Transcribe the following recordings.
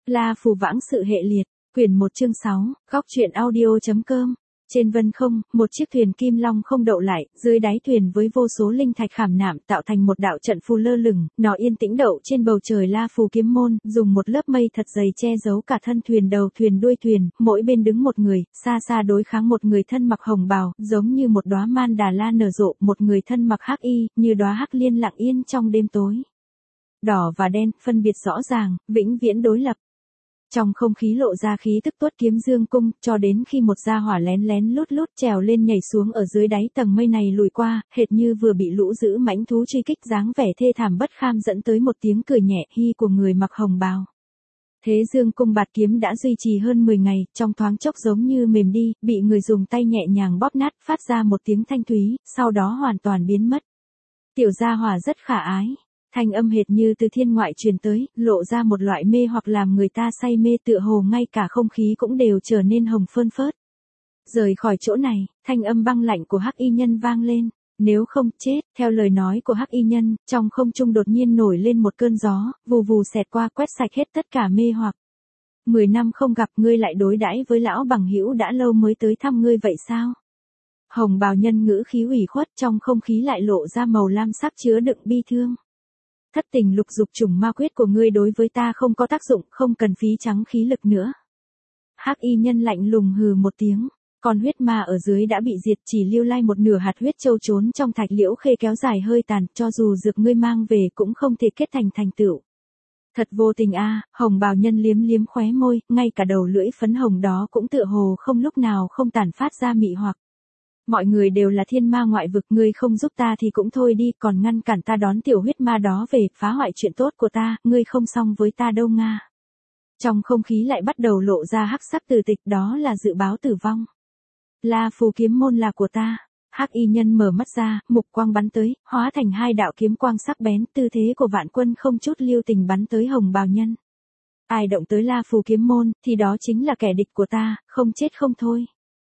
La Phù Vãng Sự Hệ Liệt, quyển 1 chương 6, góc truyện audio.com. Trên vân không, một chiếc thuyền kim long không đậu lại, dưới đáy thuyền với vô số linh thạch khảm nạm tạo thành một đạo trận phù lơ lửng, nó yên tĩnh đậu trên bầu trời La Phù Kiếm Môn, dùng một lớp mây thật dày che giấu cả thân thuyền, đầu thuyền, đuôi thuyền, mỗi bên đứng một người, xa xa đối kháng một người thân mặc hồng bào, giống như một đóa man đà la nở rộ, một người thân mặc hắc y, như đóa hắc liên lặng yên trong đêm tối. Đỏ và đen, phân biệt rõ ràng, vĩnh viễn đối lập. Trong không khí lộ ra khí tức tuốt kiếm dương cung, cho đến khi một gia hỏa lén lén lút lút trèo lên nhảy xuống ở dưới đáy tầng mây này lùi qua, hệt như vừa bị lũ dữ mãnh thú truy kích, dáng vẻ thê thảm bất kham dẫn tới một tiếng cười nhẹ hi của người mặc hồng bào. Thế dương cung bạt kiếm đã duy trì hơn 10 ngày, trong thoáng chốc giống như mềm đi, bị người dùng tay nhẹ nhàng bóp nát, phát ra một tiếng thanh thúy, sau đó hoàn toàn biến mất. Tiểu gia hỏa rất khả ái. Thanh âm hệt như từ thiên ngoại truyền tới, lộ ra một loại mê hoặc làm người ta say mê, tựa hồ ngay cả không khí cũng đều trở nên hồng phơn phớt. Rời khỏi chỗ này, thanh âm băng lạnh của Hắc Y Nhân vang lên. Nếu không chết, theo lời nói của Hắc Y Nhân, trong không trung đột nhiên nổi lên một cơn gió, vù vù xẹt qua quét sạch hết tất cả mê hoặc. 10 năm không gặp, ngươi lại đối đãi với lão bằng hữu đã lâu mới tới thăm ngươi vậy sao? Hồng bào nhân ngữ khí ủy khuất, trong không khí lại lộ ra màu lam sắc chứa đựng bi thương. Thất tình lục dục trùng ma quyết của ngươi đối với ta không có tác dụng, không cần phí trắng khí lực nữa. Hắc Y Nhân lạnh lùng hừ một tiếng, con huyết ma ở dưới đã bị diệt, chỉ lưu lai một nửa hạt huyết châu trốn trong thạch liễu khê kéo dài hơi tàn, cho dù dược ngươi mang về cũng không thể kết thành tựu. Thật vô tình a. Hồng bào nhân liếm liếm khóe môi, ngay cả đầu lưỡi phấn hồng đó cũng tựa hồ không lúc nào không tản phát ra mị hoặc. Mọi người đều là thiên ma ngoại vực, ngươi không giúp ta thì cũng thôi đi, còn ngăn cản ta đón tiểu huyết ma đó về, phá hoại chuyện tốt của ta, ngươi không xong với ta đâu Nga. Trong không khí lại bắt đầu lộ ra hắc sắc từ tịch, đó là dự báo tử vong. La Phù Kiếm Môn là của ta. Hắc Y Nhân mở mắt ra, mục quang bắn tới, hóa thành hai đạo kiếm quang sắc bén, tư thế của vạn quân không chút lưu tình bắn tới hồng bào nhân. Ai động tới La Phù Kiếm Môn, thì đó chính là kẻ địch của ta, không chết không thôi.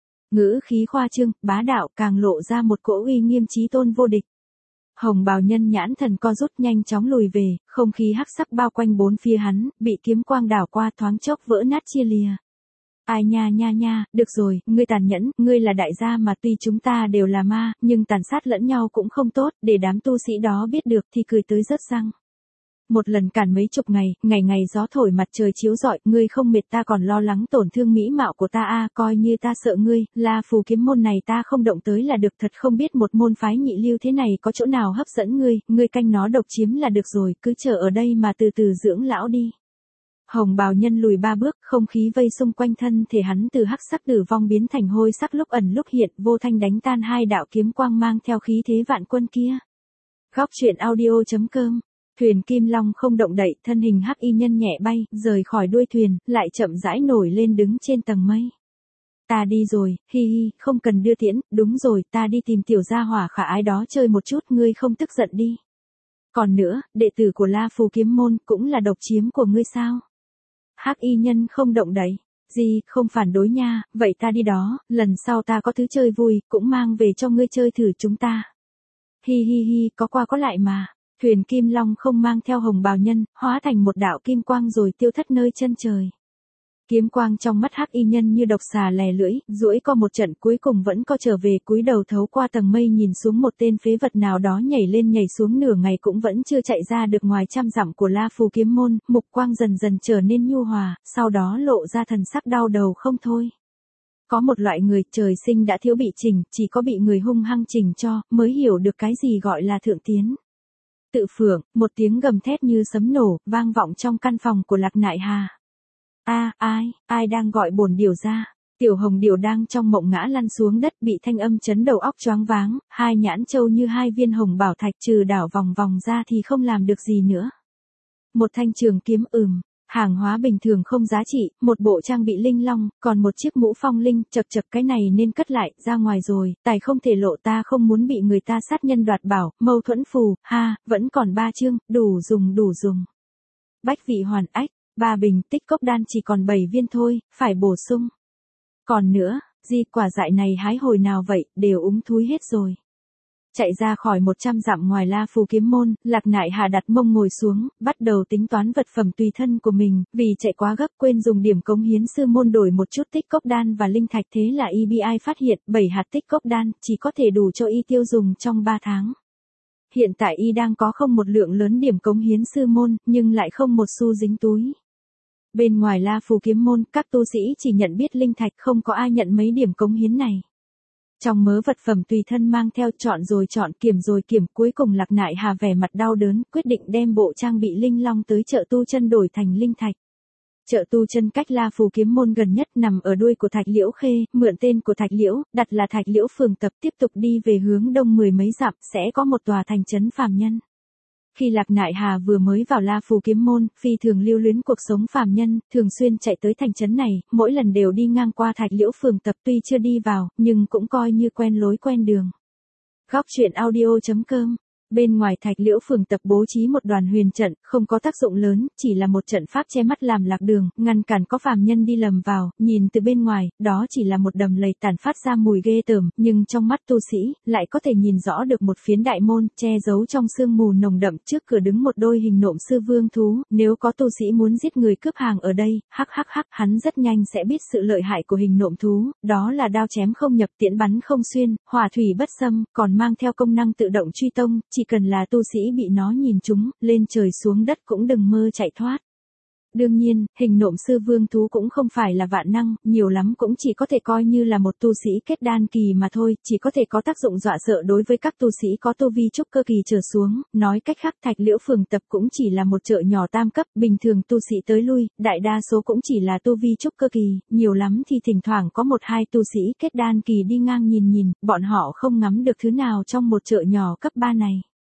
Ngữ khí khoa trương, bá đạo, càng lộ ra một cỗ uy nghiêm chí tôn vô địch. Hồng bào nhân nhãn thần co rút, nhanh chóng lùi về, không khí hắc sắc bao quanh bốn phía hắn, bị kiếm quang đảo qua thoáng chốc vỡ nát chia lìa. Ai nha, được rồi, ngươi tàn nhẫn, ngươi là đại gia mà, tuy chúng ta đều là ma, nhưng tàn sát lẫn nhau cũng không tốt, để đám tu sĩ đó biết được thì cười tới rớt răng. Một lần cản mấy chục ngày, ngày gió thổi mặt trời chiếu rọi, ngươi không mệt ta còn lo lắng tổn thương mỹ mạo của ta a. Coi như ta sợ ngươi, La Phù Kiếm Môn này ta không động tới là được, thật không biết một môn phái nhị lưu thế này có chỗ nào hấp dẫn ngươi canh nó độc chiếm là được rồi, cứ chờ ở đây mà từ từ dưỡng lão đi. Hồng bào nhân lùi 3 bước, không khí vây xung quanh thân thể hắn từ hắc sắc tử vong biến thành hôi sắc, lúc ẩn lúc hiện, vô thanh đánh tan hai đạo kiếm quang mang theo khí thế vạn quân kia. Góc truyện audio.com. Thuyền kim long không động đậy, thân hình Hắc Y Nhân nhẹ bay, rời khỏi đuôi thuyền, lại chậm rãi nổi lên đứng trên tầng mây. Ta đi rồi, hi hi, không cần đưa tiễn, đúng rồi, ta đi tìm tiểu gia hỏa khả ái đó chơi một chút, ngươi không tức giận đi. Còn nữa, đệ tử của La Phù Kiếm Môn cũng là độc chiếm của ngươi sao? Hắc Y Nhân không động đậy. Gì, không phản đối nha, vậy ta đi đó, lần sau ta có thứ chơi vui, cũng mang về cho ngươi chơi thử chúng ta. Hi hi hi, có qua có lại mà. Thuyền kim long không mang theo hồng bào nhân, hóa thành một đạo kim quang rồi tiêu thất nơi chân trời. Kiếm quang trong mắt Hắc Y Nhân như độc xà lè lưỡi, duỗi co một trận cuối cùng vẫn co trở về, cúi đầu thấu qua tầng mây nhìn xuống một tên phế vật nào đó nhảy lên nhảy xuống nửa ngày cũng vẫn chưa chạy ra được ngoài trăm dặm của La Phù Kiếm Môn, mục quang dần dần trở nên nhu hòa, sau đó lộ ra thần sắc đau đầu không thôi. Có một loại người trời sinh đã thiếu bị chỉnh, chỉ có bị người hung hăng chỉnh cho, mới hiểu được cái gì gọi là thượng tiến. Tự phượng, một tiếng gầm thét như sấm nổ, vang vọng trong căn phòng của Lạc Nại Hà. Ai đang gọi bổn điểu ra? Tiểu hồng điểu đang trong mộng ngã lăn xuống đất, bị thanh âm chấn đầu óc choáng váng, hai nhãn châu như hai viên hồng bảo thạch, trừ đảo vòng vòng ra thì không làm được gì nữa. Một thanh trường kiếm, hàng hóa bình thường không giá trị, một bộ trang bị linh long, còn một chiếc mũ phong linh, chật cái này nên cất lại, ra ngoài rồi, tài không thể lộ, ta không muốn bị người ta sát nhân đoạt bảo, mâu thuẫn phù, vẫn còn 3 chương, đủ dùng. Bách vị hoàn ách, 3 bình, tích cốc đan chỉ còn 7 viên thôi, phải bổ sung. Còn nữa, quả dại này hái hồi nào vậy, đều úng thúi hết rồi. Chạy ra khỏi 100 dặm ngoài La Phù Kiếm Môn, Lạc Nại Hà đặt mông ngồi xuống, bắt đầu tính toán vật phẩm tùy thân của mình, vì chạy quá gấp quên dùng điểm cống hiến sư môn đổi một chút tích cốc đan và linh thạch, thế là EBI phát hiện 7 hạt tích cốc đan chỉ có thể đủ cho y tiêu dùng trong 3 tháng. Hiện tại y đang có không một lượng lớn điểm cống hiến sư môn, nhưng lại không một xu dính túi. Bên ngoài La Phù Kiếm Môn, các tu sĩ chỉ nhận biết linh thạch, không có ai nhận mấy điểm cống hiến này. Trong mớ vật phẩm tùy thân mang theo, chọn rồi chọn, kiểm rồi kiểm, cuối cùng Lạc Nại Hà vẻ mặt đau đớn, quyết định đem bộ trang bị linh long tới chợ tu chân đổi thành linh thạch. Chợ tu chân cách La Phù Kiếm Môn gần nhất nằm ở đuôi của Thạch Liễu Khê, mượn tên của Thạch Liễu, đặt là Thạch Liễu Phường Tập, tiếp tục đi về hướng đông 10 mấy dặm, sẽ có một tòa thành trấn phàm nhân. Khi Lạc Nại Hà vừa mới vào La Phù Kiếm Môn, phi thường lưu luyến cuộc sống phàm nhân, thường xuyên chạy tới thành trấn này, mỗi lần đều đi ngang qua Thạch Liễu Phường Tập, tuy chưa đi vào, nhưng cũng coi như quen lối quen đường. Góc truyện audio.com. Bên ngoài Thạch Liễu Phường Tập bố trí một đoàn huyền trận, không có tác dụng lớn, chỉ là một trận pháp che mắt làm lạc đường, ngăn cản có phàm nhân đi lầm vào, nhìn từ bên ngoài, đó chỉ là một đầm lầy tản phát ra mùi ghê tởm, nhưng trong mắt tu sĩ, lại có thể nhìn rõ được một phiến đại môn, che giấu trong sương mù nồng đậm, trước cửa đứng một đôi hình nộm sư vương thú, nếu có tu sĩ muốn giết người cướp hàng ở đây, hắn rất nhanh sẽ biết sự lợi hại của hình nộm thú, đó là đao chém không nhập, tiễn bắn không xuyên, hỏa thủy bất xâm, còn mang theo công năng tự động truy tông, chỉ cần là tu sĩ bị nó nhìn trúng, lên trời xuống đất cũng đừng mơ chạy thoát. Đương nhiên, hình nộm sư vương thú cũng không phải là vạn năng, nhiều lắm cũng chỉ có thể coi như là một tu sĩ kết đan kỳ mà thôi, chỉ có thể có tác dụng dọa sợ đối với các tu sĩ có tu vi trúc cơ kỳ trở xuống, nói cách khác Thạch Liễu Phường Tập cũng chỉ là một chợ nhỏ tam cấp, bình thường tu sĩ tới lui, đại đa số cũng chỉ là tu vi trúc cơ kỳ, nhiều lắm thì thỉnh thoảng có một hai tu sĩ kết đan kỳ đi ngang nhìn, bọn họ không ngắm được thứ nào trong một chợ nhỏ cấp 3 này.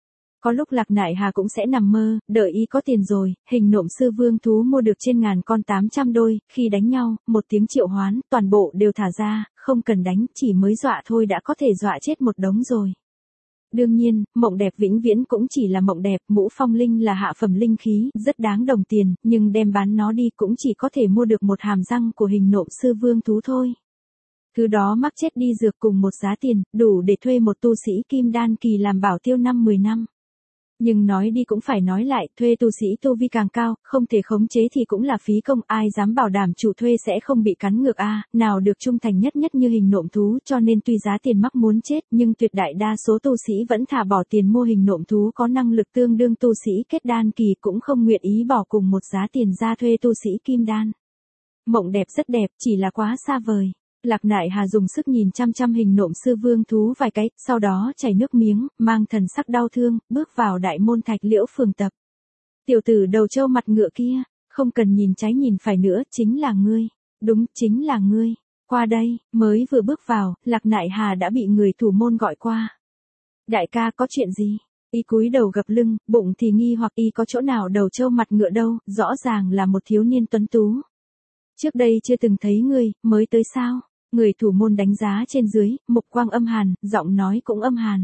Có lúc Lạc Nại Hà cũng sẽ nằm mơ, đợi y có tiền rồi, hình nộm sư vương thú mua được trên ngàn con 800 đôi, khi đánh nhau, một tiếng triệu hoán, toàn bộ đều thả ra, không cần đánh, chỉ mới dọa thôi đã có thể dọa chết một đống rồi. Đương nhiên, mộng đẹp vĩnh viễn cũng chỉ là mộng đẹp, mũ phong linh là hạ phẩm linh khí, rất đáng đồng tiền, nhưng đem bán nó đi cũng chỉ có thể mua được một hàm răng của hình nộm sư vương thú thôi. Thứ đó mắc chết đi dược cùng một giá tiền, đủ để thuê một tu sĩ kim đan kỳ làm bảo tiêu 5-10 năm. Nhưng nói đi cũng phải nói lại, thuê tu sĩ tu vi càng cao, không thể khống chế thì cũng là phí công, ai dám bảo đảm chủ thuê sẽ không bị cắn ngược nào được trung thành nhất như hình nộm thú, cho nên tuy giá tiền mắc muốn chết, nhưng tuyệt đại đa số tu sĩ vẫn thả bỏ tiền mua hình nộm thú có năng lực tương đương tu sĩ kết đan kỳ, cũng không nguyện ý bỏ cùng một giá tiền ra thuê tu sĩ kim đan. Mộng đẹp rất đẹp, chỉ là quá xa vời. Lạc Nại Hà dùng sức nhìn chăm hình nộm sư vương thú vài cái, sau đó chảy nước miếng, mang thần sắc đau thương, bước vào đại môn Thạch Liễu Phường Tập. Tiểu tử đầu trâu mặt ngựa kia, không cần nhìn trái nhìn phải nữa, chính là ngươi. Đúng, chính là ngươi. Qua đây, mới vừa bước vào, Lạc Nại Hà đã bị người thủ môn gọi qua. Đại ca có chuyện gì? Y cúi đầu gập lưng, bụng thì nghi hoặc y có chỗ nào đầu trâu mặt ngựa đâu, rõ ràng là một thiếu niên tuấn tú. Trước đây chưa từng thấy ngươi, mới tới sao? Người thủ môn đánh giá trên dưới, mục quang âm hàn, giọng nói cũng âm hàn.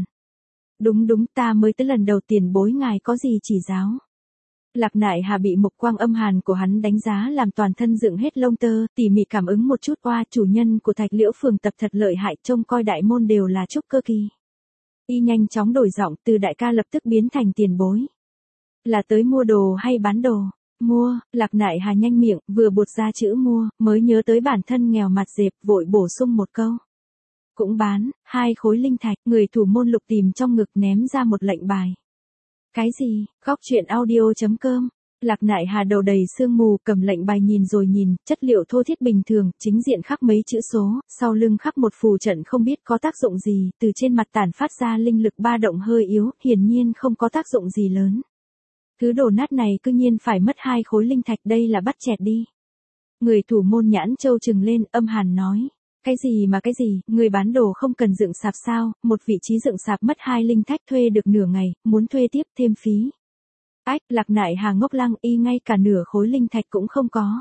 Đúng, ta mới tới lần đầu, tiền bối ngài có gì chỉ giáo. Lạc Nại Hà bị mục quang âm hàn của hắn đánh giá làm toàn thân dựng hết lông tơ, tỉ mỉ cảm ứng một chút qua, chủ nhân của Thạch Liễu Phường Tập thật lợi hại, trông coi đại môn đều là trúc cơ kỳ. Y nhanh chóng đổi giọng, từ đại ca lập tức biến thành tiền bối. Là tới mua đồ hay bán đồ? Mua, Lạc Nại Hà nhanh miệng, vừa buột ra chữ mua, mới nhớ tới bản thân nghèo mặt dẹp, vội bổ sung một câu. Cũng bán, 2 khối linh thạch, người thủ môn lục tìm trong ngực ném ra một lệnh bài. Cái gì? Góc truyện audio.com. Lạc Nại Hà đầu đầy sương mù, cầm lệnh bài nhìn rồi nhìn, chất liệu thô thiết bình thường, chính diện khắc mấy chữ số, sau lưng khắc một phù trận không biết có tác dụng gì, từ trên mặt tản phát ra linh lực ba động hơi yếu, hiển nhiên không có tác dụng gì lớn. Thứ đồ nát này cư nhiên phải mất 2 khối linh thạch, đây là bắt chẹt đi. Người thủ môn nhãn châu trừng lên, âm hàn nói. Cái gì, người bán đồ không cần dựng sạp sao, một vị trí dựng sạp mất 2 linh thạch thuê được nửa ngày, muốn thuê tiếp thêm phí. Ách, Lạc Nại Hà ngốc lăng, y ngay cả nửa khối linh thạch cũng không có.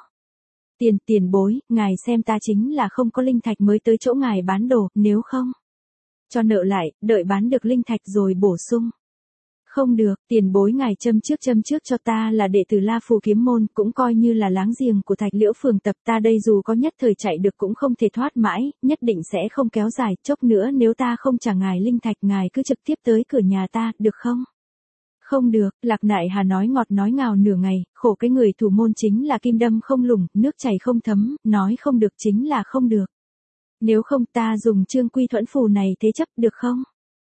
Tiền bối, ngài xem ta chính là không có linh thạch mới tới chỗ ngài bán đồ, nếu không cho nợ lại, đợi bán được linh thạch rồi bổ sung. Không được, tiền bối ngài châm trước cho ta là đệ tử La Phù kiếm môn, cũng coi như là láng giềng của Thạch Liễu Phường tập, ta đây dù có nhất thời chạy được cũng không thể thoát mãi, nhất định sẽ không kéo dài, chốc nữa nếu ta không trả ngài linh thạch, ngài cứ trực tiếp tới cửa nhà ta, được không? Không được, Lạc Nại Hà nói ngọt nói ngào nửa ngày, khổ cái người thủ môn chính là kim đâm không lủng, nước chảy không thấm, nói không được chính là không được. Nếu không ta dùng Trương Quy Thuẫn phù này thế chấp, được không?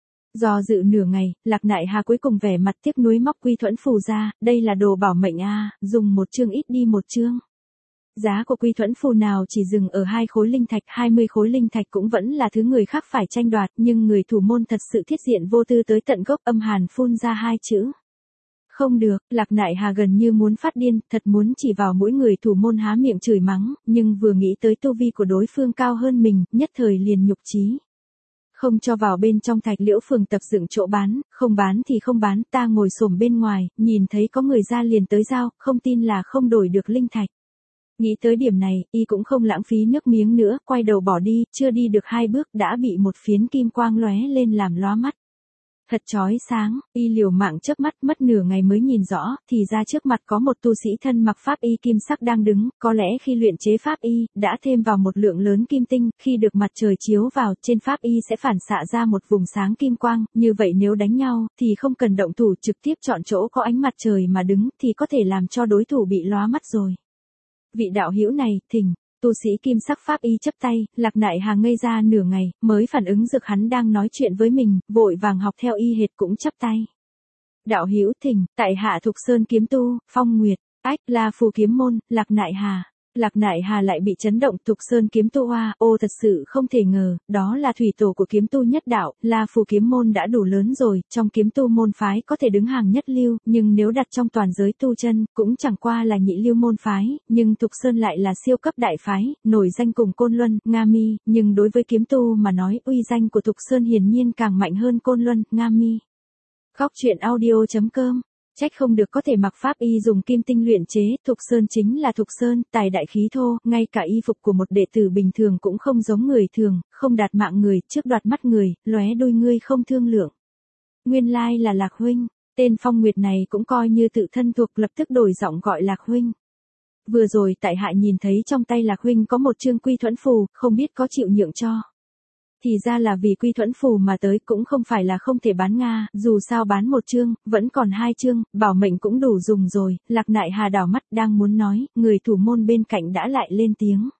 Do dự nửa ngày, Lạc Nại Hà cuối cùng vẻ mặt tiếc nuối móc Quy Thuẫn phù ra, đây là đồ bảo mệnh a, dùng một chương ít đi một chương. Giá của Quy Thuẫn phù nào chỉ dừng ở 2 khối linh thạch, 20 khối linh thạch cũng vẫn là thứ người khác phải tranh đoạt, nhưng người thủ môn thật sự thiết diện vô tư tới tận gốc, âm hàn phun ra 2 chữ. Không được, Lạc Nại Hà gần như muốn phát điên, thật muốn chỉ vào mỗi người thủ môn há miệng chửi mắng, nhưng vừa nghĩ tới tu vi của đối phương cao hơn mình, nhất thời liền nhục chí. Không cho vào bên trong Thạch Liễu Phường tập dựng chỗ bán, không bán thì không bán, ta ngồi xổm bên ngoài, nhìn thấy có người ra liền tới giao, không tin là không đổi được linh thạch. Nghĩ tới điểm này, y cũng không lãng phí nước miếng nữa, quay đầu bỏ đi, chưa đi được 2 bước đã bị một phiến kim quang lóe lên làm lóa mắt. Thật chói sáng, y liều mạng chớp mắt, mất nửa ngày mới nhìn rõ, thì ra trước mặt có một tu sĩ thân mặc pháp y kim sắc đang đứng, có lẽ khi luyện chế pháp y, đã thêm vào một lượng lớn kim tinh, khi được mặt trời chiếu vào, trên pháp y sẽ phản xạ ra một vùng sáng kim quang, như vậy nếu đánh nhau, thì không cần động thủ, trực tiếp chọn chỗ có ánh mặt trời mà đứng, thì có thể làm cho đối thủ bị lóa mắt rồi. Vị đạo hữu này, thỉnh. Tu sĩ kim sắc pháp y chấp tay, Lạc Nại Hà ngây ra nửa ngày, mới phản ứng được hắn đang nói chuyện với mình, vội vàng học theo y hệt cũng chấp tay. Đạo hữu thỉnh, tại hạ Thục Sơn kiếm tu, Phong Nguyệt, ách, La Phù kiếm môn, Lạc Nại Hà. Lạc Nại Hà lại bị chấn động, Thục Sơn kiếm tu oa, ô thật sự không thể ngờ, đó là thủy tổ của kiếm tu nhất đạo, La Phù kiếm môn đã đủ lớn rồi, trong kiếm tu môn phái có thể đứng hàng nhất lưu, nhưng nếu đặt trong toàn giới tu chân, cũng chẳng qua là nhị lưu môn phái, nhưng Thục Sơn lại là siêu cấp đại phái, nổi danh cùng Côn Luân, Nga Mi, nhưng đối với kiếm tu mà nói, uy danh của Thục Sơn hiển nhiên càng mạnh hơn Côn Luân, Nga Mi. Góc truyện audio.com. Trách không được có thể mặc pháp y dùng kim tinh luyện chế, Thục Sơn chính là Thục Sơn, tài đại khí thô, ngay cả y phục của một đệ tử bình thường cũng không giống người thường, không đạt mạng người, trước đoạt mắt người, lóe đôi ngươi không thương lượng. Nguyên lai là Lạc huynh, tên Phong Nguyệt này cũng coi như tự thân thuộc, lập tức đổi giọng gọi Lạc huynh. Vừa rồi tại hạ nhìn thấy trong tay Lạc huynh có một chương Quy Thuẫn phù, không biết có chịu nhượng cho. Thì ra là vì Quy Thuẫn phù mà tới, cũng không phải là không thể bán Nga, dù sao bán một chương, vẫn còn 2 chương, bảo mệnh cũng đủ dùng rồi. Lạc Nại Hà đảo mắt đang muốn nói, người thủ môn bên cạnh đã lại lên tiếng.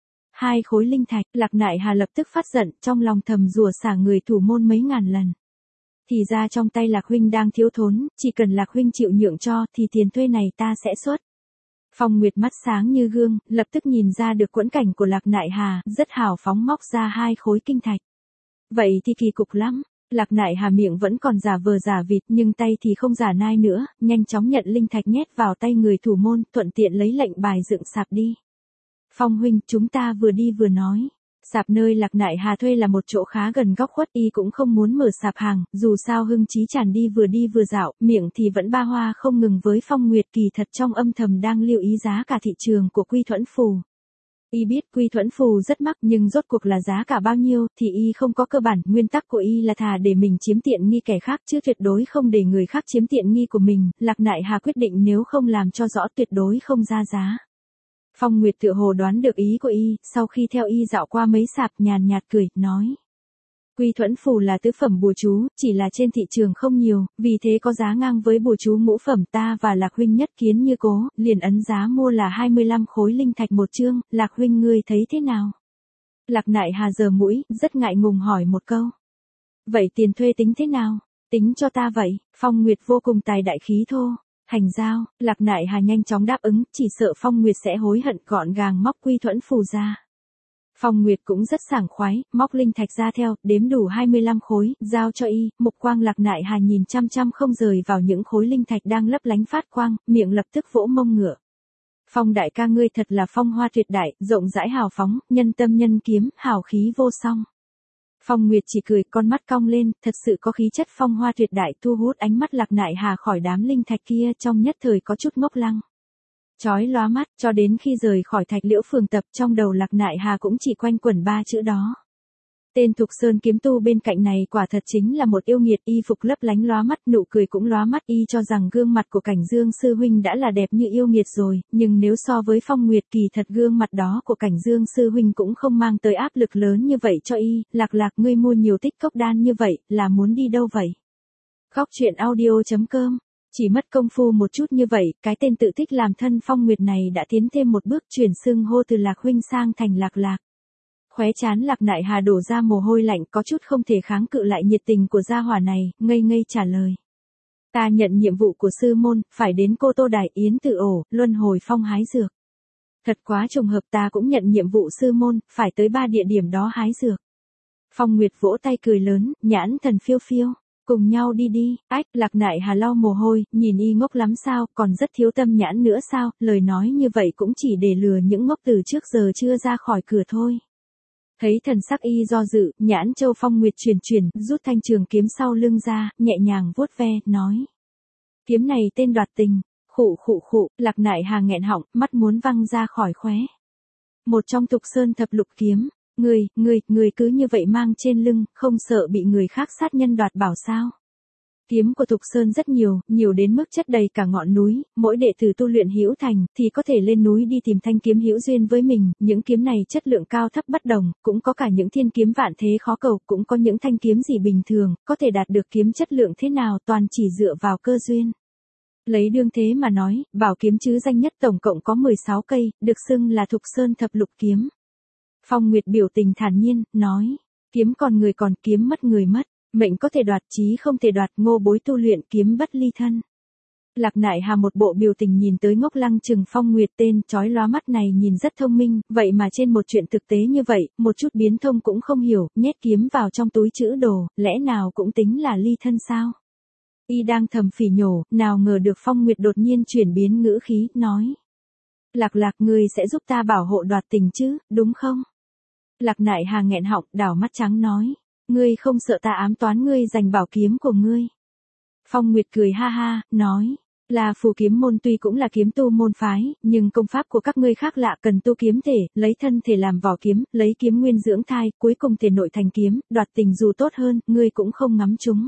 2 khối linh thạch, Lạc Nại Hà lập tức phát giận, trong lòng thầm rủa xả người thủ môn mấy ngàn lần. Thì ra trong tay Lạc huynh đang thiếu thốn, chỉ cần Lạc huynh chịu nhượng cho thì tiền thuê này ta sẽ xuất. Phong Nguyệt mắt sáng như gương, lập tức nhìn ra được quẫn cảnh của Lạc Nại Hà, rất hào phóng móc ra 2 khối kinh thạch. Vậy thì kỳ cục lắm, Lạc Nại Hà miệng vẫn còn giả vờ giả vịt nhưng tay thì không giả nai nữa, nhanh chóng nhận linh thạch nhét vào tay người thủ môn, thuận tiện lấy lệnh bài dựng sạp đi. Phong huynh, chúng ta vừa đi vừa nói. Sạp nơi Lạc Nại Hà thuê là một chỗ khá gần góc khuất, y cũng không muốn mở sạp hàng, dù sao hưng chí tràn đi vừa dạo, miệng thì vẫn ba hoa không ngừng với Phong Nguyệt, kỳ thật trong âm thầm đang lưu ý giá cả thị trường của Quy Thuẫn phù. Y biết Quy Thuẫn phù rất mắc nhưng rốt cuộc là giá cả bao nhiêu thì y không có cơ bản, nguyên tắc của y là thà để mình chiếm tiện nghi kẻ khác chứ tuyệt đối không để người khác chiếm tiện nghi của mình. Lạc Nại Hà quyết định nếu không làm cho rõ tuyệt đối không ra giá. Phong Nguyệt tựa hồ đoán được ý của y, sau khi theo y dạo qua mấy sạp nhàn nhạt cười, nói. Quy Thuẫn phù là tứ phẩm bùa chú, chỉ là trên thị trường không nhiều, vì thế có giá ngang với bùa chú ngũ phẩm, ta và Lạc huynh nhất kiến như cố, liền ấn giá mua là 25 khối linh thạch một chương, Lạc huynh ngươi thấy thế nào? Lạc Nại Hà giơ mũi, rất ngại ngùng hỏi một câu. Vậy tiền thuê tính thế nào? Tính cho ta vậy, Phong Nguyệt vô cùng tài đại khí thô. Thành giao, Lạc Nại Hà nhanh chóng đáp ứng, chỉ sợ Phong Nguyệt sẽ hối hận, gọn gàng móc Quy Thuẫn phù ra. Phong Nguyệt cũng rất sảng khoái, móc linh thạch ra theo, đếm đủ 25 khối, giao cho y, mục quang Lạc Nại Hà nhìn chăm chăm không rời vào những khối linh thạch đang lấp lánh phát quang, miệng lập tức vỗ mông ngựa. Phong đại ca ngươi thật là phong hoa tuyệt đại, rộng rãi hào phóng, nhân tâm nhân kiếm, hào khí vô song. Phong Nguyệt chỉ cười, con mắt cong lên, thật sự có khí chất phong hoa tuyệt đại, thu hút ánh mắt Lạc Nại Hà khỏi đám linh thạch kia, trong nhất thời có chút ngốc lăng. Chói lóa mắt, cho đến khi rời khỏi Thạch Liễu Phường tập, trong đầu Lạc Nại Hà cũng chỉ quanh quẩn 3 chữ đó. Tên Thục Sơn kiếm tu bên cạnh này quả thật chính là một yêu nghiệt, y phục lấp lánh lóa mắt, nụ cười cũng lóa mắt, y cho rằng gương mặt của Cảnh Dương sư huynh đã là đẹp như yêu nghiệt rồi, nhưng nếu so với Phong Nguyệt kỳ thật gương mặt đó của Cảnh Dương sư huynh cũng không mang tới áp lực lớn như vậy cho y. Lạc, ngươi mua nhiều tích cốc đan như vậy, là muốn đi đâu vậy? Góc truyện audio.com. Chỉ mất công phu một chút như vậy, cái tên tự thích làm thân Phong Nguyệt này đã tiến thêm một bước, chuyển xưng hô từ Lạc huynh sang thành Lạc. Khóe trán Lạc Nại Hà đổ ra mồ hôi lạnh, có chút không thể kháng cự lại nhiệt tình của gia hỏa này, ngây trả lời. Ta nhận nhiệm vụ của sư môn, phải đến Cô Tô Đài, Yến Tử Ổ, Luân Hồi Phong hái dược. Thật quá trùng hợp, ta cũng nhận nhiệm vụ sư môn, phải tới 3 địa điểm đó hái dược. Phong Nguyệt vỗ tay cười lớn, nhãn thần phiêu phiêu. Cùng nhau đi. Ách, Lạc Nại Hà lau mồ hôi, nhìn y ngốc lắm sao, còn rất thiếu tâm nhãn nữa sao, lời nói như vậy cũng chỉ để lừa những ngốc từ trước giờ chưa ra khỏi cửa thôi. Thấy thần sắc y do dự, nhãn châu Phong Nguyệt chuyển, rút thanh trường kiếm sau lưng ra, nhẹ nhàng vuốt ve, nói. Kiếm này tên Đoạt Tình. Khụ, Lạc Nại Hà nghẹn họng, mắt muốn văng ra khỏi khóe. Một trong Thục Sơn thập lục kiếm. Người cứ như vậy mang trên lưng, không sợ bị người khác sát nhân đoạt bảo sao? Kiếm của Thục Sơn rất nhiều đến mức chất đầy cả ngọn núi, mỗi đệ tử tu luyện hữu thành thì có thể lên núi đi tìm thanh kiếm hữu duyên với mình, những kiếm này chất lượng cao thấp bất đồng, cũng có cả những thiên kiếm vạn thế khó cầu, cũng có những thanh kiếm gì bình thường, có thể đạt được kiếm chất lượng thế nào toàn chỉ dựa vào cơ duyên. Lấy đương thế mà nói, bảo kiếm chứ danh nhất tổng cộng có 16 cây, được xưng là Thục Sơn thập lục kiếm. Phong Nguyệt biểu tình thản nhiên, nói, kiếm còn người còn, kiếm mất người mất, mệnh có thể đoạt chí không thể đoạt, ngô bối tu luyện kiếm bất ly thân. Lạc Nại Hà một bộ biểu tình nhìn tới ngốc lăng chừng Phong Nguyệt, tên chói lóa mắt này nhìn rất thông minh, vậy mà trên một chuyện thực tế như vậy, một chút biến thông cũng không hiểu, nhét kiếm vào trong túi trữ đồ, lẽ nào cũng tính là ly thân sao? Y đang thầm phỉ nhổ, nào ngờ được Phong Nguyệt đột nhiên chuyển biến ngữ khí, nói. Lạc, ngươi sẽ giúp ta bảo hộ Đoạt Tình chứ, đúng không? Lạc Nại Hà nghẹn họng, đảo mắt trắng nói. Ngươi không sợ ta ám toán ngươi giành bảo kiếm của ngươi? Phong Nguyệt cười ha, nói. Là Phù kiếm môn tuy cũng là kiếm tu môn phái, nhưng công pháp của các ngươi khác lạ, cần tu kiếm thể, lấy thân thể làm vỏ kiếm, lấy kiếm nguyên dưỡng thai, cuối cùng thể nội thành kiếm, Đoạt Tình dù tốt hơn, ngươi cũng không ngắm chúng.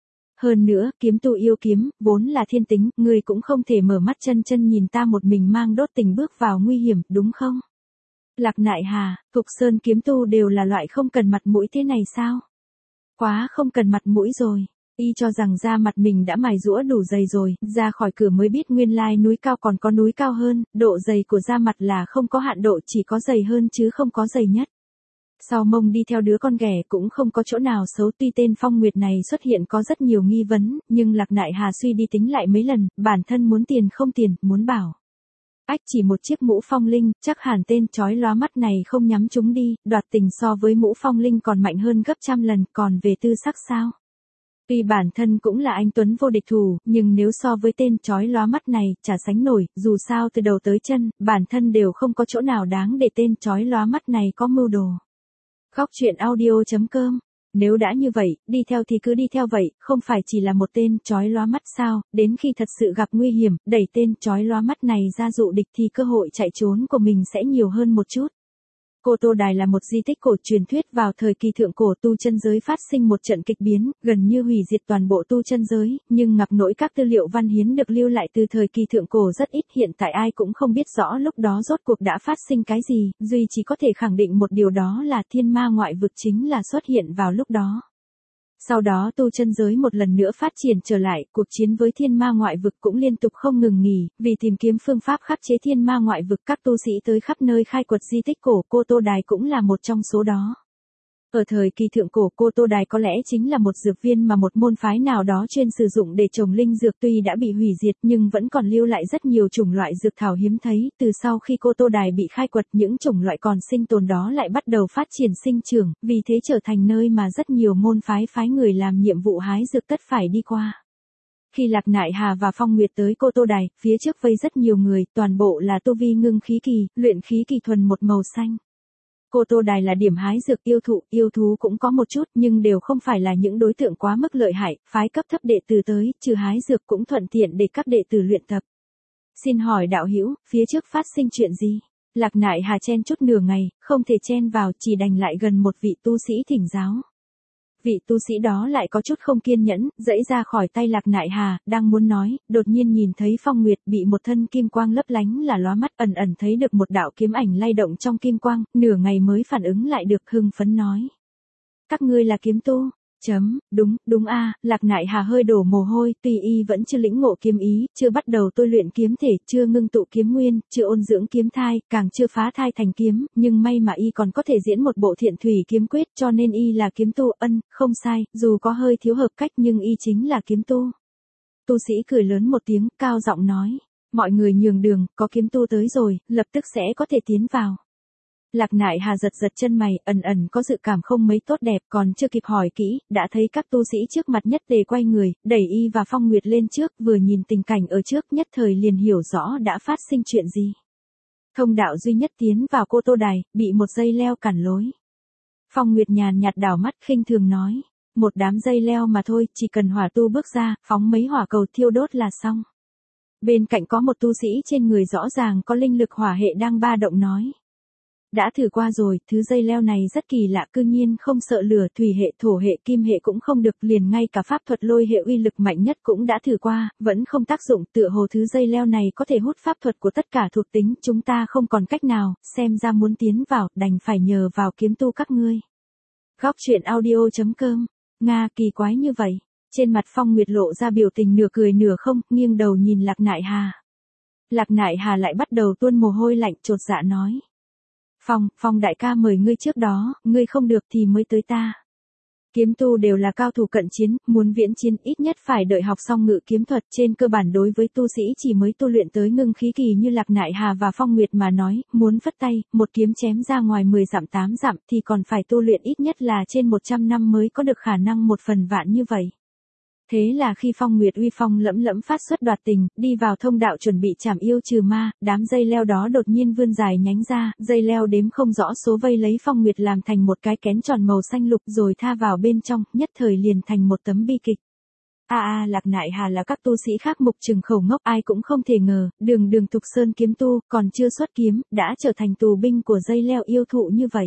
Hơn nữa, kiếm tu yêu kiếm, vốn là thiên tính, ngươi cũng không thể mở mắt chân nhìn ta một mình mang đốt tình bước vào nguy hiểm, đúng không? Lạc Nại Hà, Thục Sơn kiếm tu đều là loại không cần mặt mũi thế này sao? Quá không cần mặt mũi rồi. Y cho rằng da mặt mình đã mài giũa đủ dày rồi, ra khỏi cửa mới biết nguyên lai núi cao còn có núi cao hơn, độ dày của da mặt là không có hạn độ, chỉ có dày hơn chứ không có dày nhất. Sau mông đi theo đứa con ghẻ cũng không có chỗ nào xấu, tuy tên Phong Nguyệt này xuất hiện có rất nhiều nghi vấn, nhưng Lạc Nại Hà suy đi tính lại mấy lần, bản thân muốn tiền không tiền, muốn bảo. Ách, chỉ một chiếc mũ phong linh, chắc hẳn tên chói lóa mắt này không nhắm chúng đi, Đoạt Tình so với mũ phong linh còn mạnh hơn gấp trăm lần, còn về tư sắc sao? Tuy bản thân cũng là anh tuấn vô địch thủ, nhưng nếu so với tên chói lóa mắt này, chả sánh nổi, dù sao từ đầu tới chân, bản thân đều không có chỗ nào đáng để tên chói lóa mắt này có mưu đồ. Góc truyện audio.com. Nếu đã như vậy, đi theo thì cứ đi theo vậy, không phải chỉ là một tên chói lóa mắt sao, đến khi thật sự gặp nguy hiểm, đẩy tên chói lóa mắt này ra dụ địch thì cơ hội chạy trốn của mình sẽ nhiều hơn một chút. Cô Tô Đài là một di tích cổ truyền thuyết, vào thời kỳ thượng cổ tu chân giới phát sinh một trận kịch biến, gần như hủy diệt toàn bộ tu chân giới, nhưng ngập nỗi các tư liệu văn hiến được lưu lại từ thời kỳ thượng cổ rất ít, hiện tại ai cũng không biết rõ lúc đó rốt cuộc đã phát sinh cái gì, duy chỉ có thể khẳng định một điều đó là thiên ma ngoại vực chính là xuất hiện vào lúc đó. Sau đó tu chân giới một lần nữa phát triển trở lại, cuộc chiến với thiên ma ngoại vực cũng liên tục không ngừng nghỉ, vì tìm kiếm phương pháp khắc chế thiên ma ngoại vực các tu sĩ tới khắp nơi khai quật di tích cổ, Cô Tô Đài cũng là một trong số đó. Ở thời kỳ thượng cổ, Cô Tô Đài có lẽ chính là một dược viên mà một môn phái nào đó chuyên sử dụng để trồng linh dược, tuy đã bị hủy diệt nhưng vẫn còn lưu lại rất nhiều chủng loại dược thảo hiếm thấy, từ sau khi Cô Tô Đài bị khai quật, những chủng loại còn sinh tồn đó lại bắt đầu phát triển sinh trưởng, vì thế trở thành nơi mà rất nhiều môn phái người làm nhiệm vụ hái dược tất phải đi qua. Khi Lạc Nại Hà và Phong Nguyệt tới Cô Tô Đài, phía trước vây rất nhiều người, toàn bộ là tu vi ngưng khí kỳ, luyện khí kỳ thuần một màu xanh. Cô Tô Đài là điểm hái dược yêu thú cũng có một chút, nhưng đều không phải là những đối tượng quá mức lợi hại, phái cấp thấp đệ tử tới, trừ hái dược cũng thuận tiện để các đệ tử luyện tập. Xin hỏi đạo hữu, phía trước phát sinh chuyện gì? Lạc Nại Hà chen chút nửa ngày, không thể chen vào, chỉ đành lại gần một vị tu sĩ thỉnh giáo. Vị tu sĩ đó lại có chút không kiên nhẫn, giãy ra khỏi tay Lạc Nại Hà, đang muốn nói, đột nhiên nhìn thấy Phong Nguyệt bị một thân kim quang lấp lánh là lóa mắt, ẩn ẩn thấy được một đạo kiếm ảnh lay động trong kim quang, nửa ngày mới phản ứng lại được, hưng phấn nói. Các ngươi là kiếm tu? Đúng a. Lạc Nại Hà hơi đổ mồ hôi, tuy y vẫn chưa lĩnh ngộ kiếm ý, chưa bắt đầu tôi luyện kiếm thể, chưa ngưng tụ kiếm nguyên, chưa ôn dưỡng kiếm thai, càng chưa phá thai thành kiếm, nhưng may mà y còn có thể diễn một bộ Thiện Thủy kiếm quyết, cho nên y là kiếm tu, không sai, dù có hơi thiếu hợp cách nhưng y chính là kiếm tu. Tu sĩ cười lớn một tiếng, cao giọng nói, mọi người nhường đường, có kiếm tu tới rồi, lập tức sẽ có thể tiến vào. Lạc Nại Hà giật chân mày, ẩn có dự cảm không mấy tốt đẹp, còn chưa kịp hỏi kỹ, đã thấy các tu sĩ trước mặt nhất tề quay người, đẩy y và Phong Nguyệt lên trước, vừa nhìn tình cảnh ở trước nhất thời liền hiểu rõ đã phát sinh chuyện gì. Thông đạo duy nhất tiến vào Cô Tô Đài, bị một dây leo cản lối. Phong Nguyệt nhàn nhạt đảo mắt khinh thường nói, một đám dây leo mà thôi, chỉ cần hỏa tu bước ra, phóng mấy hỏa cầu thiêu đốt là xong. Bên cạnh có một tu sĩ trên người rõ ràng có linh lực hỏa hệ đang ba động nói. Đã thử qua rồi, thứ dây leo này rất kỳ lạ, cư nhiên không sợ lửa, thủy hệ, thổ hệ, kim hệ cũng không được, liền ngay cả pháp thuật lôi hệ uy lực mạnh nhất cũng đã thử qua, vẫn không tác dụng, tựa hồ thứ dây leo này có thể hút pháp thuật của tất cả thuộc tính, chúng ta không còn cách nào, xem ra muốn tiến vào, đành phải nhờ vào kiếm tu các ngươi. Góc truyện audio.com, Nga kỳ quái như vậy, trên mặt Phong Nguyệt lộ ra biểu tình nửa cười nửa không, nghiêng đầu nhìn Lạc Nại Hà. Lạc Nại Hà lại bắt đầu tuôn mồ hôi lạnh, chột dạ nói. Phong đại ca mời ngươi trước đó, ngươi không được thì mới tới ta. Kiếm tu đều là cao thủ cận chiến, muốn viễn chiến ít nhất phải đợi học xong ngự kiếm thuật, trên cơ bản đối với tu sĩ chỉ mới tu luyện tới ngưng khí kỳ như Lạc Nại Hà và Phong Nguyệt mà nói, muốn phất tay, một kiếm chém ra ngoài 10 dặm 8 dặm thì còn phải tu luyện ít nhất là trên 100 năm mới có được khả năng 1/1000 như vậy. Thế là khi Phong Nguyệt uy phong lẫm lẫm phát xuất đoạt tình, đi vào thông đạo chuẩn bị trảm yêu trừ ma, đám dây leo đó đột nhiên vươn dài nhánh ra, dây leo đếm không rõ số vây lấy Phong Nguyệt làm thành một cái kén tròn màu xanh lục rồi tha vào bên trong, nhất thời liền thành một tấm bi kịch. Lạc Nại Hà là các tu sĩ khác mục trừng khẩu ngốc, ai cũng không thể ngờ, đường Thục Sơn kiếm tu, còn chưa xuất kiếm, đã trở thành tù binh của dây leo yêu thụ như vậy.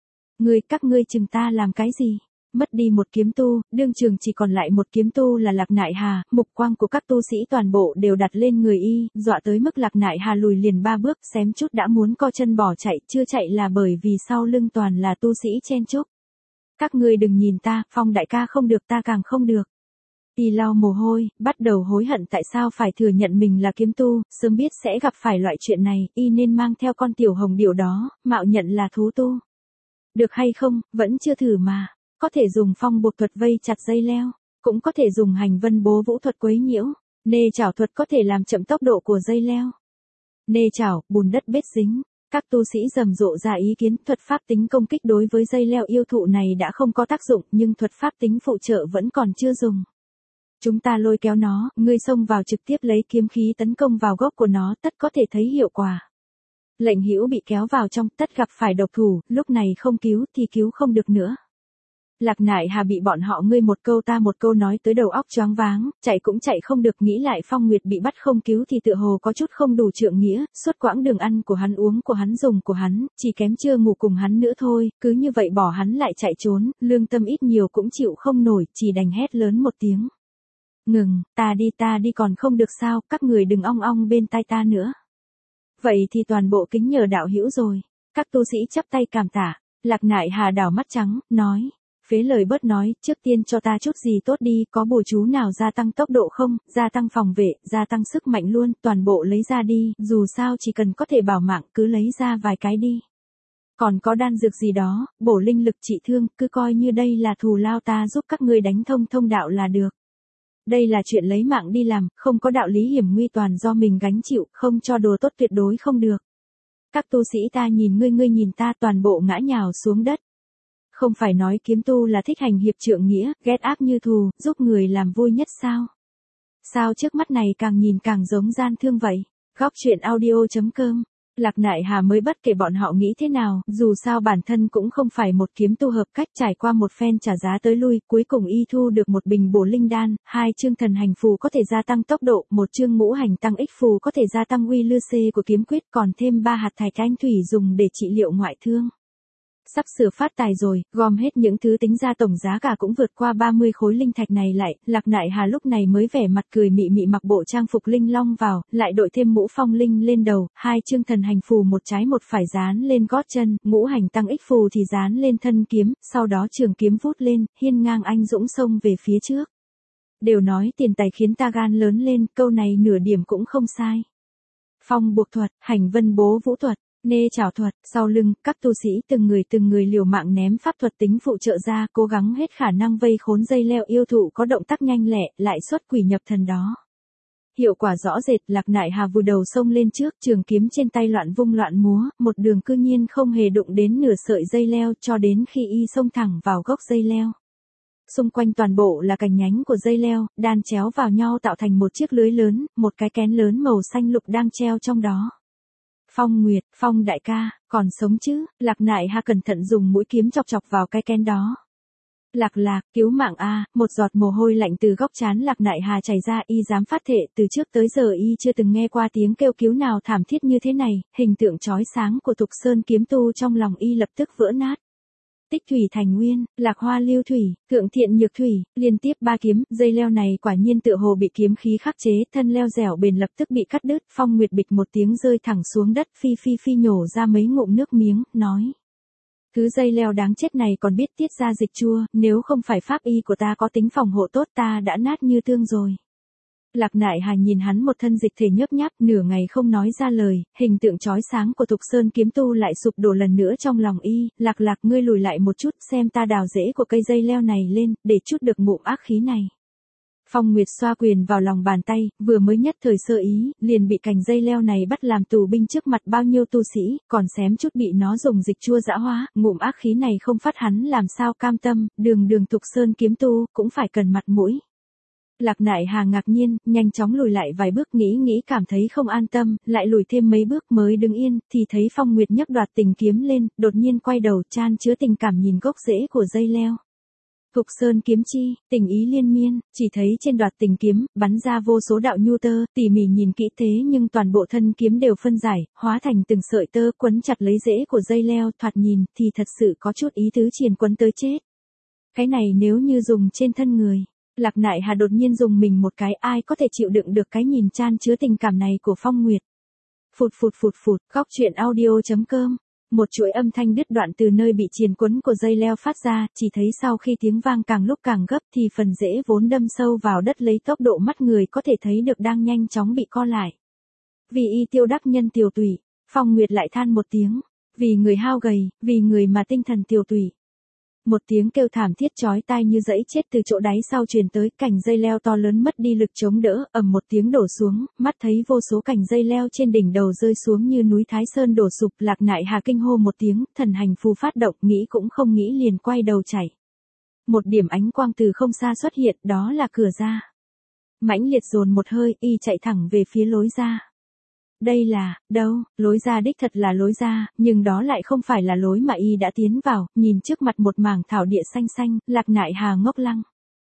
Các ngươi chừng ta làm cái gì? Mất đi một kiếm tu, đương trường chỉ còn lại một kiếm tu là Lạc Nại Hà, mục quang của các tu sĩ toàn bộ đều đặt lên người y, dọa tới mức Lạc Nại Hà lùi liền 3 bước, xém chút đã muốn co chân bỏ chạy, chưa chạy là bởi vì sau lưng toàn là tu sĩ chen chúc. Các ngươi đừng nhìn ta, Phong đại ca không được, ta càng không được. Y lau mồ hôi, bắt đầu hối hận tại sao phải thừa nhận mình là kiếm tu, sớm biết sẽ gặp phải loại chuyện này, y nên mang theo con tiểu hồng điểu đó, mạo nhận là thú tu. Được hay không, vẫn chưa thử mà. Có thể dùng phong buộc thuật vây chặt dây leo, cũng có thể dùng hành vân bố vũ thuật quấy nhiễu, nê chảo thuật có thể làm chậm tốc độ của dây leo. Nê chảo, bùn đất bết dính, các tu sĩ rầm rộ ra ý kiến, thuật pháp tính công kích đối với dây leo yêu thụ này đã không có tác dụng, nhưng thuật pháp tính phụ trợ vẫn còn chưa dùng. Chúng ta lôi kéo nó, ngươi xông vào trực tiếp lấy kiếm khí tấn công vào gốc của nó, tất có thể thấy hiệu quả. Lệnh Hữu bị kéo vào trong, tất gặp phải độc thủ, lúc này không cứu thì cứu không được nữa. Lạc Nại Hà bị bọn họ ngươi một câu ta một câu nói tới đầu óc choáng váng, chạy cũng chạy không được, nghĩ lại Phong Nguyệt bị bắt không cứu thì tựa hồ có chút không đủ trượng nghĩa, suốt quãng đường ăn của hắn uống của hắn dùng của hắn, chỉ kém chưa ngủ cùng hắn nữa thôi, cứ như vậy bỏ hắn lại chạy trốn, lương tâm ít nhiều cũng chịu không nổi, chỉ đành hét lớn một tiếng. Ngừng, ta đi còn không được sao, các người đừng ong ong bên tai ta nữa. Vậy thì toàn bộ kính nhờ đạo hữu rồi, các tu sĩ chắp tay cảm tạ, Lạc Nại Hà đảo mắt trắng, nói. Phế lời bớt nói, trước tiên cho ta chút gì tốt đi, có bùa chú nào gia tăng tốc độ không, gia tăng phòng vệ, gia tăng sức mạnh luôn, toàn bộ lấy ra đi, dù sao chỉ cần có thể bảo mạng cứ lấy ra vài cái đi. Còn có đan dược gì đó, bổ linh lực trị thương, cứ coi như đây là thù lao ta giúp các ngươi đánh thông đạo là được. Đây là chuyện lấy mạng đi làm, không có đạo lý hiểm nguy toàn do mình gánh chịu, không cho đồ tốt tuyệt đối không được. Các tu sĩ ta nhìn ngươi nhìn ta toàn bộ ngã nhào xuống đất. Không phải nói kiếm tu là thích hành hiệp trượng nghĩa, ghét ác như thù, giúp người làm vui nhất sao? Sao trước mắt này càng nhìn càng giống gian thương vậy? Góc truyện audio.com Lạc Nại Hà mới bất kể bọn họ nghĩ thế nào, dù sao bản thân cũng không phải một kiếm tu hợp cách, trải qua một phen trả giá tới lui, cuối cùng y thu được một bình bổ linh đan, 2 chương thần hành phù có thể gia tăng tốc độ, 1 chương ngũ hành tăng ích phù có thể gia tăng uy lư xê của kiếm quyết, còn thêm 3 hạt thạch anh thủy dùng để trị liệu ngoại thương. Sắp sửa phát tài rồi, gom hết những thứ tính ra tổng giá cả cũng vượt qua 30 khối linh thạch này lại, Lạc Nại Hà lúc này mới vẻ mặt cười mị mị mặc bộ trang phục linh long vào, lại đội thêm mũ phong linh lên đầu, 2 chương thần hành phù một trái một phải dán lên gót chân, ngũ hành tăng ích phù thì dán lên thân kiếm, sau đó trường kiếm vút lên, hiên ngang anh dũng xông về phía trước. Đều nói tiền tài khiến ta gan lớn lên, câu này nửa điểm cũng không sai. Phong buộc thuật, hành vân bố vũ thuật. Nê trảo thuật, sau lưng, các tu sĩ từng người liều mạng ném pháp thuật tính phụ trợ ra, cố gắng hết khả năng vây khốn dây leo yêu thụ có động tác nhanh lẹ, lại xuất quỷ nhập thần đó. Hiệu quả rõ rệt, Lạc Nại Hà vùi đầu xông lên trước, trường kiếm trên tay loạn vung loạn múa, một đường cư nhiên không hề đụng đến nửa sợi dây leo cho đến khi y xông thẳng vào gốc dây leo. Xung quanh toàn bộ là cành nhánh của dây leo, đan chéo vào nhau tạo thành một chiếc lưới lớn, một cái kén lớn màu xanh lục đang treo trong đó. Phong Nguyệt, Phong đại ca, còn sống chứ? Lạc Nại Hà cẩn thận dùng mũi kiếm chọc chọc vào cái kén đó. Lạc, cứu mạng a, một giọt mồ hôi lạnh từ góc trán Lạc Nại Hà chảy ra, y dám phát thệ, từ trước tới giờ y chưa từng nghe qua tiếng kêu cứu nào thảm thiết như thế này, hình tượng chói sáng của Thục Sơn kiếm tu trong lòng y lập tức vỡ nát. Tích thủy thành nguyên, lạc hoa lưu thủy, thượng thiện nhược thủy, liên tiếp 3 kiếm, dây leo này quả nhiên tựa hồ bị kiếm khí khắc chế, thân leo dẻo bền lập tức bị cắt đứt, Phong Nguyệt bịch một tiếng rơi thẳng xuống đất, phi nhổ ra mấy ngụm nước miếng, nói. Thứ dây leo đáng chết này còn biết tiết ra dịch chua, nếu không phải pháp y của ta có tính phòng hộ tốt ta đã nát như tương rồi. Lạc Nại Hà nhìn hắn một thân dịch thể nhớp nháp, nửa ngày không nói ra lời, hình tượng chói sáng của Thục Sơn kiếm tu lại sụp đổ lần nữa trong lòng y, Lạc ngươi lùi lại một chút xem ta đào rễ của cây dây leo này lên, để chút được ngụm ác khí này. Phong Nguyệt xoa quyền vào lòng bàn tay, vừa mới nhất thời sơ ý, liền bị cành dây leo này bắt làm tù binh trước mặt bao nhiêu tu sĩ, còn xém chút bị nó dùng dịch chua dã hóa, ngụm ác khí này không phát hắn làm sao cam tâm, đường Thục Sơn kiếm tu, cũng phải cần mặt mũi. Lạc Nại Hà ngạc nhiên, nhanh chóng lùi lại vài bước nghĩ cảm thấy không an tâm, lại lùi thêm mấy bước mới đứng yên, thì thấy Phong Nguyệt nhấc đoạt tình kiếm lên, đột nhiên quay đầu chan chứa tình cảm nhìn gốc rễ của dây leo. Thục Sơn kiếm chi, tình ý liên miên, chỉ thấy trên đoạt tình kiếm, bắn ra vô số đạo nhu tơ, tỉ mỉ nhìn kỹ thế nhưng toàn bộ thân kiếm đều phân giải, hóa thành từng sợi tơ quấn chặt lấy rễ của dây leo, thoạt nhìn thì thật sự có chút ý tứ triền quấn tới chết. Cái này nếu như dùng trên thân người. Lạc Nại Hà đột nhiên dùng mình một cái, ai có thể chịu đựng được cái nhìn chan chứa tình cảm này của Phong Nguyệt. Phụt, góc truyện audio.com. Một chuỗi âm thanh đứt đoạn từ nơi bị triền quấn của dây leo phát ra, chỉ thấy sau khi tiếng vang càng lúc càng gấp thì phần rễ vốn đâm sâu vào đất lấy tốc độ mắt người có thể thấy được đang nhanh chóng bị co lại. Vì y tiêu đắc nhân tiều tụy, Phong Nguyệt lại than một tiếng, vì người hao gầy, vì người mà tinh thần tiều tụy. Một tiếng kêu thảm thiết chói tai như dẫy chết từ chỗ đáy sau truyền tới, cành dây leo to lớn mất đi lực chống đỡ, ầm một tiếng đổ xuống, mắt thấy vô số cành dây leo trên đỉnh đầu rơi xuống như núi Thái Sơn đổ sụp. Lạc Nại Hà kinh hô một tiếng, thần hành phù phát động, nghĩ cũng không nghĩ liền quay đầu chạy. Một điểm ánh quang từ không xa xuất hiện, đó là cửa ra. Mãnh liệt dồn một hơi, y chạy thẳng về phía lối ra. Đây là, đâu, lối ra đích thật là lối ra, nhưng đó lại không phải là lối mà y đã tiến vào, nhìn trước mặt một mảng thảo địa xanh, Lạc Nại Hà ngốc lăng.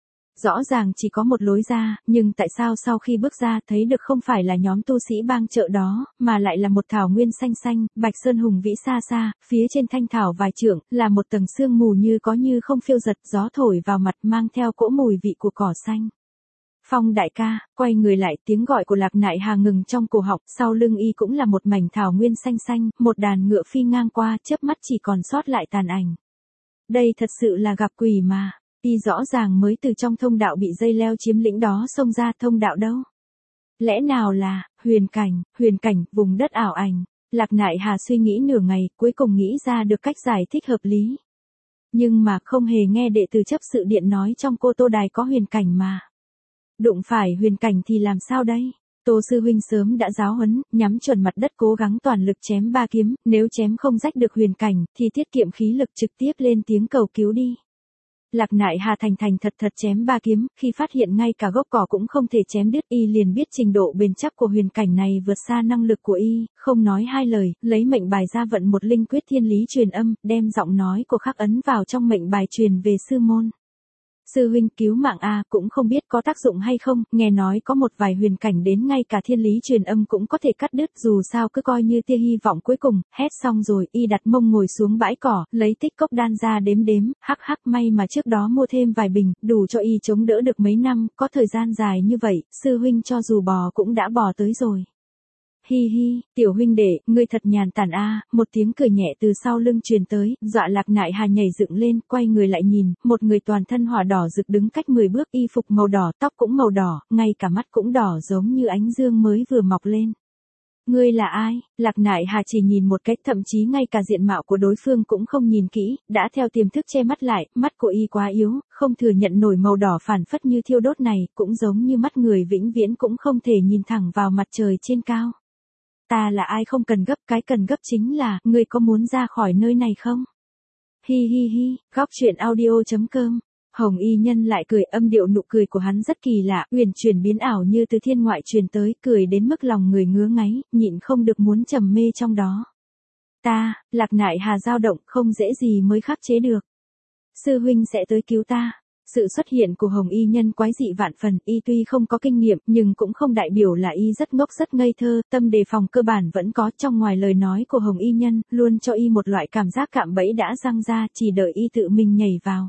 Rõ ràng chỉ có một lối ra, nhưng tại sao sau khi bước ra thấy được không phải là nhóm tu sĩ bang chợ đó, mà lại là một thảo nguyên xanh, bạch sơn hùng vĩ xa, phía trên thanh thảo vài trượng, là một tầng sương mù như có như không phiêu giật, gió thổi vào mặt mang theo cỗ mùi vị của cỏ xanh. Phong đại ca, quay người lại, tiếng gọi của Lạc Nại Hà ngừng trong cổ họng, sau lưng y cũng là một mảnh thảo nguyên xanh, một đàn ngựa phi ngang qua, chớp mắt chỉ còn sót lại tàn ảnh. Đây thật sự là gặp quỷ mà, y rõ ràng mới từ trong thông đạo bị dây leo chiếm lĩnh đó xông ra, thông đạo đâu? Lẽ nào là, huyền cảnh, vùng đất ảo ảnh? Lạc Nại Hà suy nghĩ nửa ngày, cuối cùng nghĩ ra được cách giải thích hợp lý. Nhưng mà không hề nghe đệ tử chấp sự điện nói trong Cô Tô Đài có huyền cảnh mà. Đụng phải huyền cảnh thì làm sao đây? Tô sư huynh sớm đã giáo huấn, nhắm chuẩn mặt đất cố gắng toàn lực chém 3 kiếm, nếu chém không rách được huyền cảnh, thì tiết kiệm khí lực trực tiếp lên tiếng cầu cứu đi. Lạc Nại Hà thành thành thật thật chém 3 kiếm, khi phát hiện ngay cả gốc cỏ cũng không thể chém đứt, y liền biết trình độ bền chắc của huyền cảnh này vượt xa năng lực của y, không nói hai lời, lấy mệnh bài ra vận một linh quyết thiên lý truyền âm, đem giọng nói của Khắc Ấn vào trong mệnh bài truyền về sư môn. Sư huynh cứu mạng a, cũng không biết có tác dụng hay không, nghe nói có một vài huyền cảnh đến ngay cả thiên lý truyền âm cũng có thể cắt đứt, dù sao cứ coi như tia hy vọng cuối cùng. Hét xong rồi, y đặt mông ngồi xuống bãi cỏ, lấy tích cốc đan ra đếm đếm, hắc hắc, may mà trước đó mua thêm vài bình, đủ cho y chống đỡ được mấy năm, có thời gian dài như vậy, sư huynh cho dù bò cũng đã bò tới rồi. Hi hi, tiểu huynh đệ, ngươi thật nhàn tản a, một tiếng cười nhẹ từ sau lưng truyền tới, dọa Lạc Nại Hà nhảy dựng lên, quay người lại nhìn, một người toàn thân hỏa đỏ rực đứng cách 10 bước, y phục màu đỏ, tóc cũng màu đỏ, ngay cả mắt cũng đỏ giống như ánh dương mới vừa mọc lên. Ngươi là ai? Lạc Nại Hà chỉ nhìn một cách, thậm chí ngay cả diện mạo của đối phương cũng không nhìn kỹ, đã theo tiềm thức che mắt lại, mắt của y quá yếu, không thừa nhận nổi màu đỏ phản phất như thiêu đốt này, cũng giống như mắt người vĩnh viễn cũng không thể nhìn thẳng vào mặt trời trên cao. Ta là ai không cần gấp, cái cần gấp chính là, ngươi có muốn ra khỏi nơi này không? Hi hi hi, góc truyện audio.com. Hồng Y Nhân lại cười, âm điệu nụ cười của hắn rất kỳ lạ, uyển chuyển biến ảo như từ thiên ngoại truyền tới, cười đến mức lòng người ngứa ngáy, nhịn không được muốn trầm mê trong đó. Ta, Lạc Nại Hà dao động, không dễ gì mới khắc chế được. Sư huynh sẽ tới cứu ta. Sự xuất hiện của Hồng Y Nhân quái dị vạn phần, y tuy không có kinh nghiệm, nhưng cũng không đại biểu là y rất ngốc rất ngây thơ, tâm đề phòng cơ bản vẫn có, trong ngoài lời nói của Hồng Y Nhân, luôn cho y một loại cảm giác cạm bẫy đã răng ra, chỉ đợi y tự mình nhảy vào.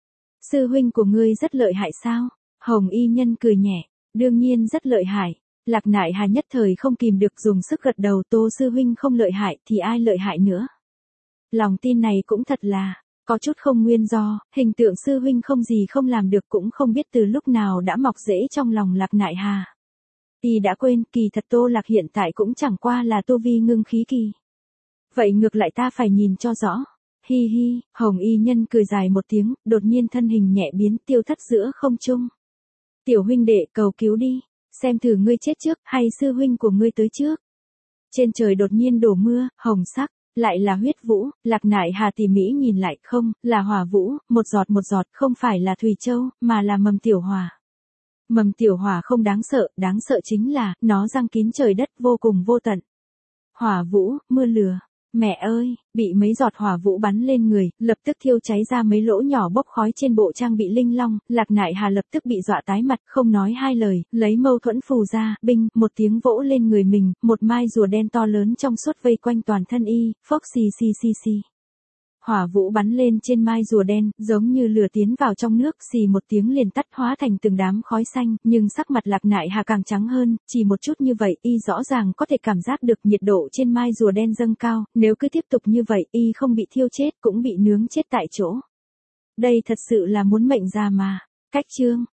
Sư huynh của ngươi rất lợi hại sao? Hồng Y Nhân cười nhẹ, đương nhiên rất lợi hại. Lạc Nại Hà nhất thời không kìm được dùng sức gật đầu, Tô sư huynh không lợi hại thì ai lợi hại nữa? Lòng tin này cũng thật là có chút không nguyên do, hình tượng sư huynh không gì không làm được cũng không biết từ lúc nào đã mọc rễ trong lòng Lạc Nại Hà. Y đã quên, kỳ thật Tô Lạc hiện tại cũng chẳng qua là tu vi ngưng khí kỳ. Vậy ngược lại ta phải nhìn cho rõ. Hi hi, Hồng Y Nhân cười dài một tiếng, đột nhiên thân hình nhẹ biến, tiêu thất giữa không trung. Tiểu huynh đệ, cầu cứu đi, xem thử ngươi chết trước, hay sư huynh của ngươi tới trước. Trên trời đột nhiên đổ mưa, hồng sắc. Lại là huyết vũ, Lạc Nại Hà tỉ mỉ nhìn lại, không, là hỏa vũ, một giọt, không phải là thủy châu, mà là mầm tiểu hỏa. Mầm tiểu hỏa không đáng sợ chính là, nó giăng kín trời đất vô cùng vô tận. Hỏa vũ, mưa lửa. Mẹ ơi, bị mấy giọt hỏa vũ bắn lên người, lập tức thiêu cháy ra mấy lỗ nhỏ bốc khói trên bộ trang bị linh long, Lạc Nại Hà lập tức bị dọa tái mặt, không nói hai lời, lấy mâu thuẫn phù ra, binh, một tiếng vỗ lên người mình, một mai rùa đen to lớn trong suốt vây quanh toàn thân y, phốc xì xì xì xì. Hỏa vũ bắn lên trên mai rùa đen, giống như lửa tiến vào trong nước, xì một tiếng liền tắt, hóa thành từng đám khói xanh, nhưng sắc mặt Lạc Nại Hà càng trắng hơn, chỉ một chút như vậy, y rõ ràng có thể cảm giác được nhiệt độ trên mai rùa đen dâng cao, nếu cứ tiếp tục như vậy, y không bị thiêu chết, cũng bị nướng chết tại chỗ. Đây thật sự là muốn mệnh ra mà. Cách chương